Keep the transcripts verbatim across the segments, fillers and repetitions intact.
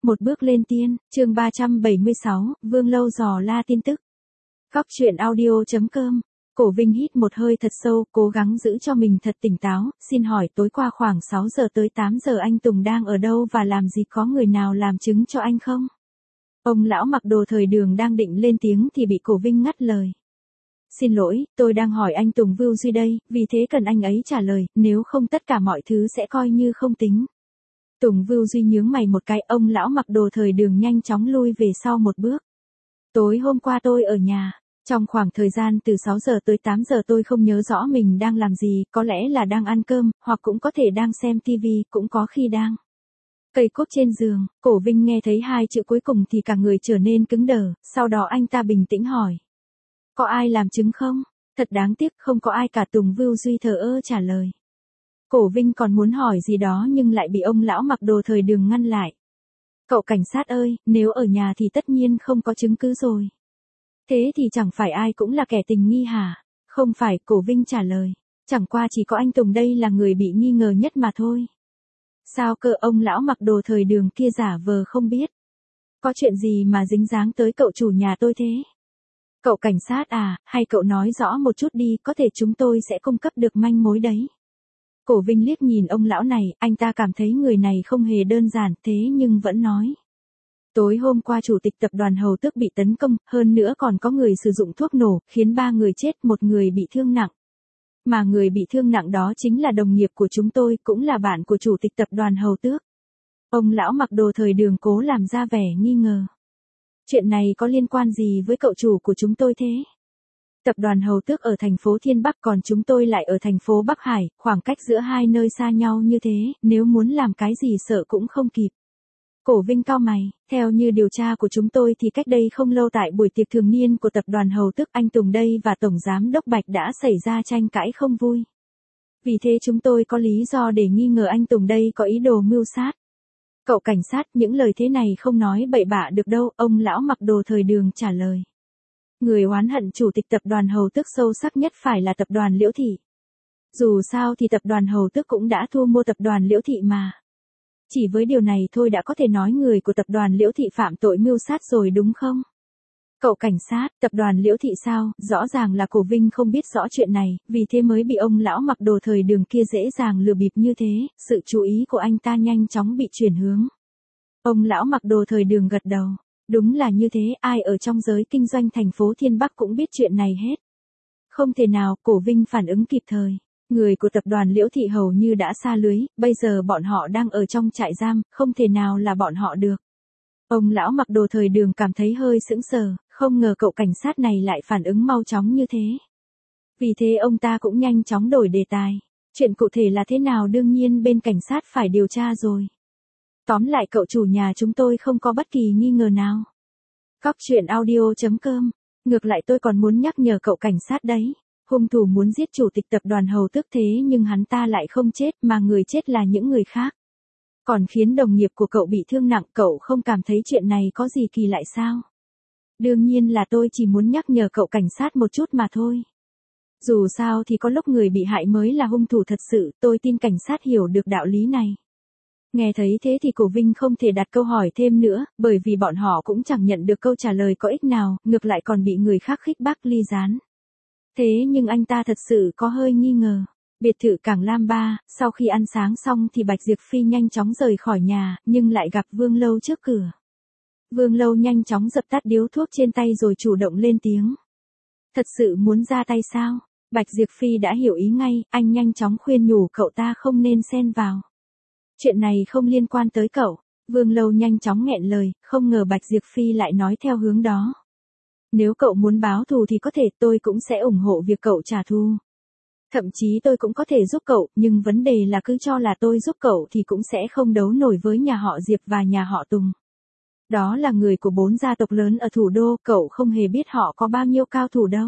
Một bước lên tiên, chương ba trăm bảy mươi sáu, Vương Lâu dò la tin tức. Góc truyện audio.com. Cổ Vinh hít một hơi thật sâu, cố gắng giữ cho mình thật tỉnh táo, xin hỏi tối qua khoảng sáu giờ tới tám giờ anh Tùng đang ở đâu và làm gì, có người nào làm chứng cho anh không? Ông lão mặc đồ thời đường đang định lên tiếng thì bị Cổ Vinh ngắt lời. Xin lỗi, tôi đang hỏi anh Tùng Vưu Duy đây, vì thế cần anh ấy trả lời, nếu không tất cả mọi thứ sẽ coi như không tính. Tùng Vưu Duy nhướng mày một cái, ông lão mặc đồ thời đường nhanh chóng lui về sau một bước. Tối hôm qua tôi ở nhà, trong khoảng thời gian từ sáu giờ tới tám giờ tôi không nhớ rõ mình đang làm gì, có lẽ là đang ăn cơm, hoặc cũng có thể đang xem tivi, cũng có khi đang cây cốt trên giường. Cổ Vinh nghe thấy hai chữ cuối cùng thì cả người trở nên cứng đờ, sau đó anh ta bình tĩnh hỏi. Có ai làm chứng không? Thật đáng tiếc, không có ai cả, Tùng Vưu Duy thờ ơ trả lời. Cổ Vinh còn muốn hỏi gì đó nhưng lại bị ông lão mặc đồ thời đường ngăn lại. Cậu cảnh sát ơi, nếu ở nhà thì tất nhiên không có chứng cứ rồi. Thế thì chẳng phải ai cũng là kẻ tình nghi hả? Không phải, Cổ Vinh trả lời. Chẳng qua chỉ có anh Tùng đây là người bị nghi ngờ nhất mà thôi. Sao cơ, ông lão mặc đồ thời đường kia giả vờ không biết. Có chuyện gì mà dính dáng tới cậu chủ nhà tôi thế? Cậu cảnh sát à, hay cậu nói rõ một chút đi, có thể chúng tôi sẽ cung cấp được manh mối đấy. Cổ Vinh liếc nhìn ông lão này, anh ta cảm thấy người này không hề đơn giản, thế nhưng vẫn nói. Tối hôm qua chủ tịch tập đoàn Hầu Tước bị tấn công, hơn nữa còn có người sử dụng thuốc nổ, khiến ba người chết, một người bị thương nặng. Mà người bị thương nặng đó chính là đồng nghiệp của chúng tôi, cũng là bạn của chủ tịch tập đoàn Hầu Tước. Ông lão mặc đồ thời đường cố làm ra vẻ nghi ngờ. Chuyện này có liên quan gì với cậu chủ của chúng tôi thế? Tập đoàn Hầu Tước ở thành phố Thiên Bắc còn chúng tôi lại ở thành phố Bắc Hải, khoảng cách giữa hai nơi xa nhau như thế, nếu muốn làm cái gì sợ cũng không kịp. Cổ Vinh cau mày, theo như điều tra của chúng tôi thì cách đây không lâu tại buổi tiệc thường niên của tập đoàn Hầu Tước, anh Tùng đây và Tổng Giám Đốc Bạch đã xảy ra tranh cãi không vui. Vì thế chúng tôi có lý do để nghi ngờ anh Tùng đây có ý đồ mưu sát. Cậu cảnh sát, những lời thế này không nói bậy bạ được đâu, ông lão mặc đồ thời đường trả lời. Người oán hận chủ tịch tập đoàn Hầu Tước sâu sắc nhất phải là tập đoàn Liễu Thị. Dù sao thì tập đoàn Hầu Tước cũng đã thu mua tập đoàn Liễu Thị mà. Chỉ với điều này thôi đã có thể nói người của tập đoàn Liễu Thị phạm tội mưu sát rồi đúng không? Cậu cảnh sát, tập đoàn Liễu Thị sao? Rõ ràng là Cổ Vinh không biết rõ chuyện này, vì thế mới bị ông lão mặc đồ thời đường kia dễ dàng lừa bịp như thế, sự chú ý của anh ta nhanh chóng bị chuyển hướng. Ông lão mặc đồ thời đường gật đầu. Đúng là như thế, ai ở trong giới kinh doanh thành phố Thiên Bắc cũng biết chuyện này hết. Không thể nào, Cổ Vinh phản ứng kịp thời. Người của tập đoàn Liễu Thị hầu như đã sa lưới, bây giờ bọn họ đang ở trong trại giam, không thể nào là bọn họ được. Ông lão mặc đồ thời đường cảm thấy hơi sững sờ, không ngờ cậu cảnh sát này lại phản ứng mau chóng như thế. Vì thế ông ta cũng nhanh chóng đổi đề tài. Chuyện cụ thể là thế nào đương nhiên bên cảnh sát phải điều tra rồi. Tóm lại cậu chủ nhà chúng tôi không có bất kỳ nghi ngờ nào. Góc truyện audio.com. Ngược lại tôi còn muốn nhắc nhở cậu cảnh sát đấy. Hung thủ muốn giết chủ tịch tập đoàn Hầu Tước thế nhưng hắn ta lại không chết mà người chết là những người khác. Còn khiến đồng nghiệp của cậu bị thương nặng, cậu không cảm thấy chuyện này có gì kỳ lạ sao? Đương nhiên là tôi chỉ muốn nhắc nhở cậu cảnh sát một chút mà thôi. Dù sao thì có lúc người bị hại mới là hung thủ thật sự, tôi tin cảnh sát hiểu được đạo lý này. Nghe thấy thế thì Cổ Vinh không thể đặt câu hỏi thêm nữa, bởi vì bọn họ cũng chẳng nhận được câu trả lời có ích nào, ngược lại còn bị người khác khích bác ly gián. Thế nhưng anh ta thật sự có hơi nghi ngờ. Biệt thự Cảng Lam ba, sau khi ăn sáng xong thì Bạch Diệp Phi nhanh chóng rời khỏi nhà, nhưng lại gặp Vương Lâu trước cửa. Vương Lâu nhanh chóng dập tắt điếu thuốc trên tay rồi chủ động lên tiếng. Thật sự muốn ra tay sao? Bạch Diệp Phi đã hiểu ý ngay, anh nhanh chóng khuyên nhủ cậu ta không nên xen vào. Chuyện này không liên quan tới cậu. Vương Lâu nhanh chóng nghẹn lời, không ngờ Bạch Diệp Phi lại nói theo hướng đó. Nếu cậu muốn báo thù thì có thể, tôi cũng sẽ ủng hộ việc cậu trả thù. Thậm chí tôi cũng có thể giúp cậu, nhưng vấn đề là cứ cho là tôi giúp cậu thì cũng sẽ không đấu nổi với nhà họ Diệp và nhà họ Tùng. Đó là người của bốn gia tộc lớn ở thủ đô, cậu không hề biết họ có bao nhiêu cao thủ đâu.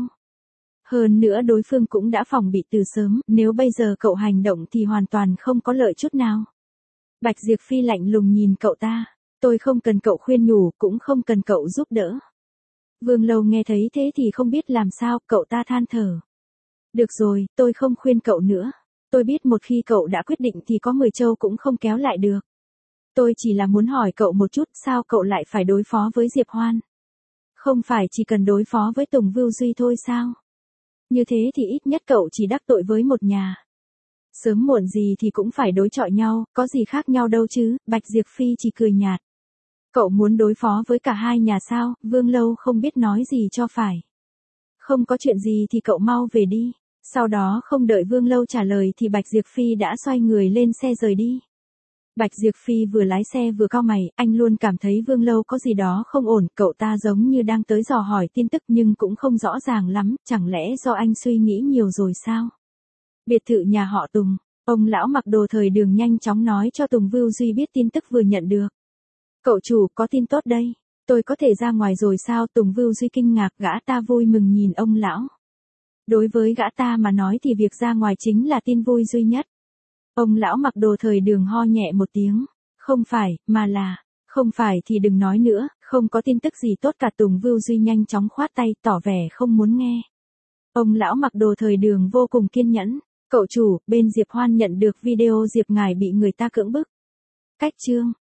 Hơn nữa đối phương cũng đã phòng bị từ sớm, nếu bây giờ cậu hành động thì hoàn toàn không có lợi chút nào. Bạch Diệp Phi lạnh lùng nhìn cậu ta, tôi không cần cậu khuyên nhủ, cũng không cần cậu giúp đỡ. Vương Lâu nghe thấy thế thì không biết làm sao, cậu ta than thở. Được rồi, tôi không khuyên cậu nữa. Tôi biết một khi cậu đã quyết định thì có mười châu cũng không kéo lại được. Tôi chỉ là muốn hỏi cậu một chút, sao cậu lại phải đối phó với Diệp Hoan? Không phải chỉ cần đối phó với Tùng Vưu Duy thôi sao? Như thế thì ít nhất cậu chỉ đắc tội với một nhà. Sớm muộn gì thì cũng phải đối chọi nhau, có gì khác nhau đâu chứ, Bạch Diệp Phi chỉ cười nhạt. Cậu muốn đối phó với cả hai nhà sao? Vương Lâu không biết nói gì cho phải. Không có chuyện gì thì cậu mau về đi. Sau đó không đợi Vương Lâu trả lời thì Bạch Diệp Phi đã xoay người lên xe rời đi. Bạch Diệp Phi vừa lái xe vừa cau mày, anh luôn cảm thấy Vương Lâu có gì đó không ổn, cậu ta giống như đang tới dò hỏi tin tức nhưng cũng không rõ ràng lắm, chẳng lẽ do anh suy nghĩ nhiều rồi sao? Biệt thự nhà họ Tùng, ông lão mặc đồ thời đường nhanh chóng nói cho Tùng Vưu Duy biết tin tức vừa nhận được. Cậu chủ, có tin tốt đây, tôi có thể ra ngoài rồi sao? Tùng Vưu Duy kinh ngạc, gã ta vui mừng nhìn ông lão. Đối với gã ta mà nói thì việc ra ngoài chính là tin vui duy nhất. Ông lão mặc đồ thời đường ho nhẹ một tiếng, không phải, mà là, không phải thì đừng nói nữa, không có tin tức gì tốt cả. Tùng Vưu Duy nhanh chóng khoát tay tỏ vẻ không muốn nghe. Ông lão mặc đồ thời đường vô cùng kiên nhẫn, cậu chủ, bên Diệp Hoan nhận được video Diệp ngài bị người ta cưỡng bức. Cách chương